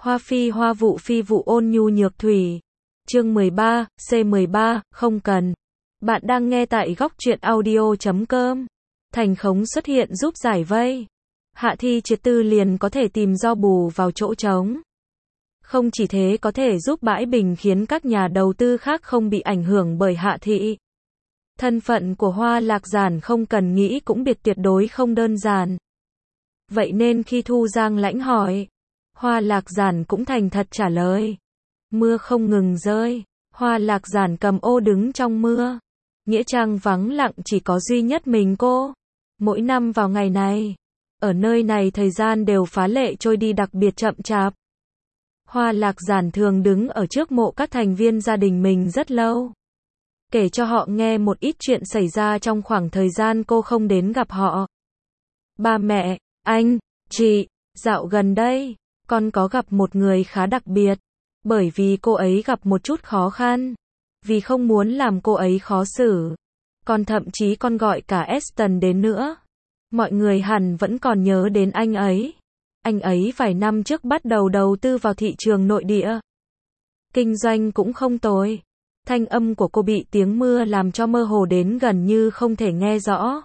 Hoa phi hoa vụ phi vụ ôn nhu nhược thủy. Chương 13, C13, không cần. Bạn đang nghe tại góc truyện audio.com. Thành khống xuất hiện giúp giải vây. Hạ Thi triệt tư liền có thể tìm do bù vào chỗ trống. Không chỉ thế có thể giúp bãi bình khiến các nhà đầu tư khác không bị ảnh hưởng bởi Hạ Thị. Thân phận của Hoa Lạc Giản không cần nghĩ cũng biết tuyệt đối không đơn giản. Vậy nên khi Thu Giang Lãnh hỏi, Hoa Lạc Giản cũng thành thật trả lời. Mưa không ngừng rơi, Hoa Lạc Giản cầm ô đứng trong mưa. Nghĩa trang vắng lặng chỉ có duy nhất mình cô. Mỗi năm vào ngày này, ở nơi này thời gian đều phá lệ trôi đi đặc biệt chậm chạp. Hoa Lạc Giản thường đứng ở trước mộ các thành viên gia đình mình rất lâu. Kể cho họ nghe một ít chuyện xảy ra trong khoảng thời gian cô không đến gặp họ. Ba mẹ, anh, chị, dạo gần đây, con có gặp một người khá đặc biệt. Bởi vì cô ấy gặp một chút khó khăn. Vì không muốn làm cô ấy khó xử. Thậm chí con gọi cả Aston đến nữa. Mọi người hẳn vẫn còn nhớ đến anh ấy. Anh ấy vài năm trước bắt đầu đầu tư vào thị trường nội địa. Kinh doanh cũng không tồi. Thanh âm của cô bị tiếng mưa làm cho mơ hồ đến gần như không thể nghe rõ.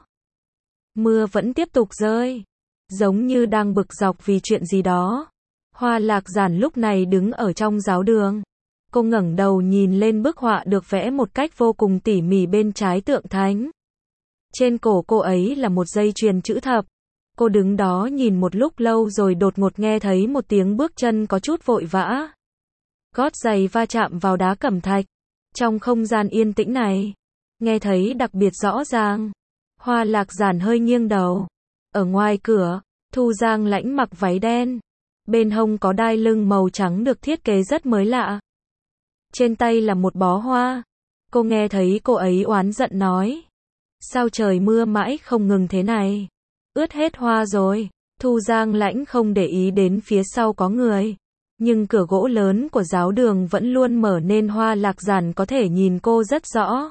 Mưa vẫn tiếp tục rơi. Giống như đang bực dọc vì chuyện gì đó. Hoa Lạc Giản lúc này đứng ở trong giáo đường. Cô ngẩng đầu nhìn lên bức họa được vẽ một cách vô cùng tỉ mỉ bên trái tượng thánh. Trên cổ cô ấy là một dây chuyền chữ thập. Cô đứng đó nhìn một lúc lâu rồi đột ngột nghe thấy một tiếng bước chân có chút vội vã. Gót giày va chạm vào đá cẩm thạch. Trong không gian yên tĩnh này, nghe thấy đặc biệt rõ ràng. Hoa Lạc Giản hơi nghiêng đầu. Ở ngoài cửa, Thu Giang Lãnh mặc váy đen. Bên hông có đai lưng màu trắng được thiết kế rất mới lạ. Trên tay là một bó hoa. Cô nghe thấy cô ấy oán giận nói. Sao trời mưa mãi không ngừng thế này? Ướt hết hoa rồi. Thu Giang Lãnh không để ý đến phía sau có người. Nhưng cửa gỗ lớn của giáo đường vẫn luôn mở nên Hoa Lạc Giản có thể nhìn cô rất rõ.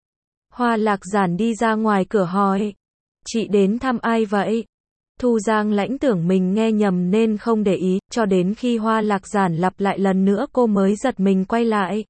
Hoa Lạc Giản đi ra ngoài cửa hỏi. Chị đến thăm ai vậy? Thu Giang Lãnh tưởng mình nghe nhầm nên không để ý, cho đến khi Hoa Lạc Giản lặp lại lần nữa cô mới giật mình quay lại.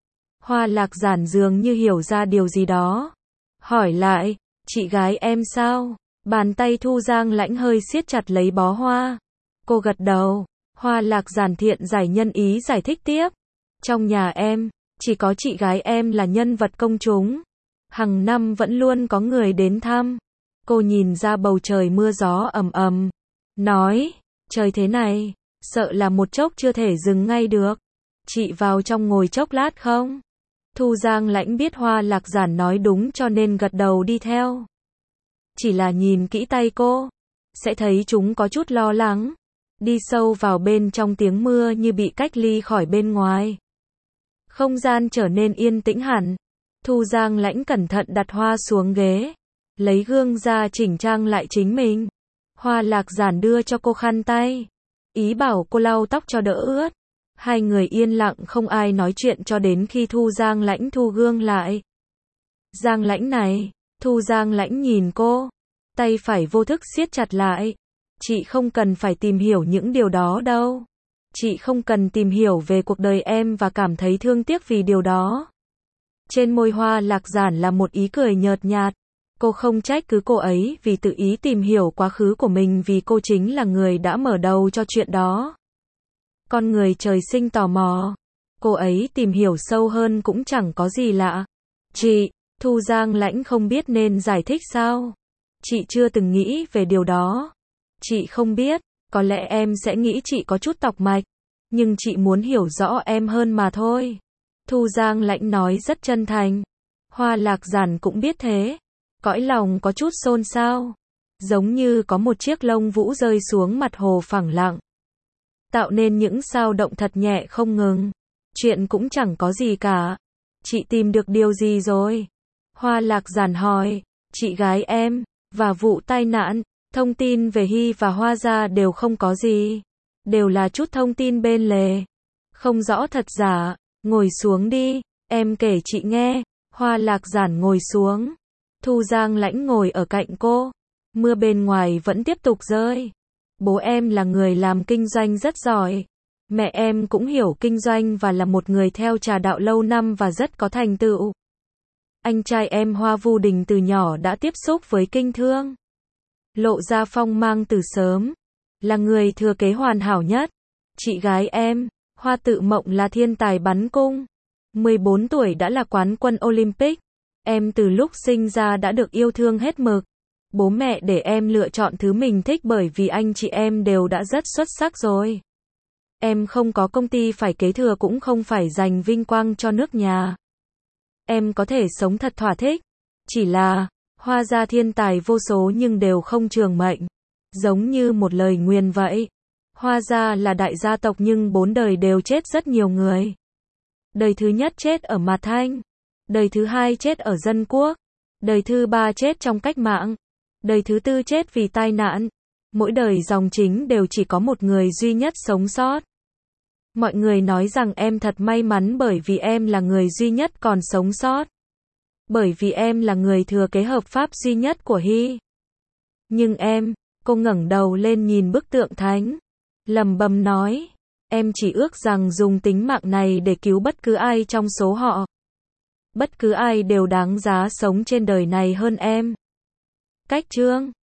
Hoa Lạc Giản dường như hiểu ra điều gì đó. Hỏi lại, chị gái em sao? Bàn tay Thu Giang Lãnh hơi siết chặt lấy bó hoa. Cô gật đầu. Hoa Lạc Giản thiện giải nhân ý giải thích tiếp. Trong nhà em, chỉ có chị gái em là nhân vật công chúng. Hằng năm vẫn luôn có người đến thăm. Cô nhìn ra bầu trời mưa gió ầm ầm. Nói, trời thế này, sợ là một chốc chưa thể dừng ngay được. Chị vào trong ngồi chốc lát không? Thu Giang Lãnh biết Hoa Lạc Giản nói đúng cho nên gật đầu đi theo. Chỉ là nhìn kỹ tay cô, sẽ thấy chúng có chút lo lắng. Đi sâu vào bên trong tiếng mưa như bị cách ly khỏi bên ngoài. Không gian trở nên yên tĩnh hẳn. Thu Giang Lãnh cẩn thận đặt hoa xuống ghế. Lấy gương ra chỉnh trang lại chính mình. Hoa Lạc Giản đưa cho cô khăn tay. Ý bảo cô lau tóc cho đỡ ướt. Hai người yên lặng không ai nói chuyện cho đến khi Thu Giang Lãnh thu gương lại. Giang Lãnh này, Thu Giang Lãnh nhìn cô. Tay phải vô thức siết chặt lại. Chị không cần phải tìm hiểu những điều đó đâu. Chị không cần tìm hiểu về cuộc đời em và cảm thấy thương tiếc vì điều đó. Trên môi Hoa Lạc Giản là một ý cười nhợt nhạt. Cô không trách cứ cô ấy vì tự ý tìm hiểu quá khứ của mình vì cô chính là người đã mở đầu cho chuyện đó. Con người trời sinh tò mò. Cô ấy tìm hiểu sâu hơn cũng chẳng có gì lạ. Chị, Thu Giang Lãnh không biết nên giải thích sao. Chị chưa từng nghĩ về điều đó. Chị không biết, có lẽ em sẽ nghĩ chị có chút tọc mạch. Nhưng chị muốn hiểu rõ em hơn mà thôi. Thu Giang Lãnh nói rất chân thành. Hoa Lạc Giản cũng biết thế. Cõi lòng có chút xôn xao. Giống như có một chiếc lông vũ rơi xuống mặt hồ phẳng lặng. Tạo nên những sao động thật nhẹ không ngừng. Chuyện cũng chẳng có gì cả. Chị tìm được điều gì rồi? Hoa Lạc Giản hỏi. Chị gái em, và vụ tai nạn, thông tin về Hy và Hoa gia đều không có gì. Đều là chút thông tin bên lề. Không rõ thật giả. Ngồi xuống đi, em kể chị nghe. Hoa Lạc Giản ngồi xuống. Thu Giang Lãnh ngồi ở cạnh cô. Mưa bên ngoài vẫn tiếp tục rơi. Bố em là người làm kinh doanh rất giỏi. Mẹ em cũng hiểu kinh doanh và là một người theo trà đạo lâu năm và rất có thành tựu. Anh trai em Hoa Vu Đình từ nhỏ đã tiếp xúc với kinh thương. Lộ ra phong mang từ sớm. Là người thừa kế hoàn hảo nhất. Chị gái em, Hoa Tự Mộng là thiên tài bắn cung. 14 tuổi đã là quán quân Olympic. Em từ lúc sinh ra đã được yêu thương hết mực. Bố mẹ để em lựa chọn thứ mình thích bởi vì anh chị em đều đã rất xuất sắc rồi. Em không có công ty phải kế thừa cũng không phải giành vinh quang cho nước nhà. Em có thể sống thật thỏa thích. Chỉ là, Hoa gia thiên tài vô số nhưng đều không trường mệnh. Giống như một lời nguyền vậy. Hoa gia là đại gia tộc nhưng 4 đời đều chết rất nhiều người. Đời thứ nhất chết ở Mạt Thanh. Đời thứ hai chết ở Dân Quốc. Đời thứ ba chết trong cách mạng. Đời thứ tư chết vì tai nạn. Mỗi đời dòng chính đều chỉ có một người duy nhất sống sót. Mọi người nói rằng em thật may mắn bởi vì em là người duy nhất còn sống sót. Bởi vì em là người thừa kế hợp pháp duy nhất của Hy. Nhưng em, cô ngẩng đầu lên nhìn bức tượng thánh. Lẩm bẩm nói, em chỉ ước rằng dùng tính mạng này để cứu bất cứ ai trong số họ. Bất cứ ai đều đáng giá sống trên đời này hơn em. Cách chương